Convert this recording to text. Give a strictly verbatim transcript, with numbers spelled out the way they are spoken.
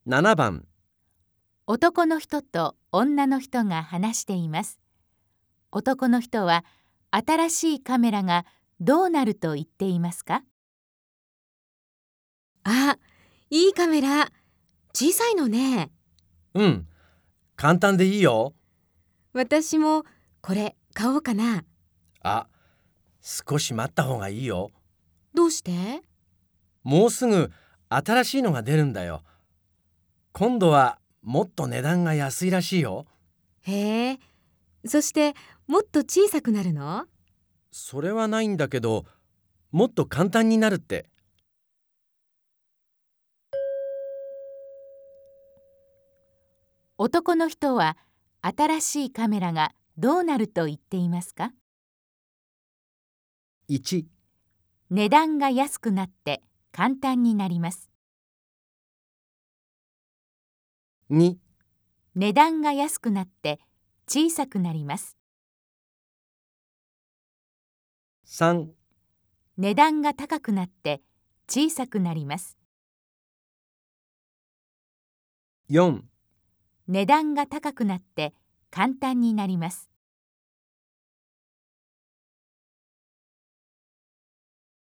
ななばん、 男の人と女の人が話しています。男の人は新しいカメラがどうなると言っていますか？ あ、いいカメラ。小さいのね。 うん、簡単でいいよ。 私もこれ買おうかな。 あ、少し待った方がいいよ。 どうして？ もうすぐ新しいのが出るんだよ。今度はもっと値段が安いらしいよ。 へえ。そしてもっと小さくなるの？ それはないんだけど、もっと簡単になるって。 男の人は新しいカメラがどうなると言っていますか？ いち、 値段が安くなって簡単になります。 に、 値段が安くなって小さくなります。 さん、 値段が高くなって小さくなります。 よん、 値段が高くなって簡単になります。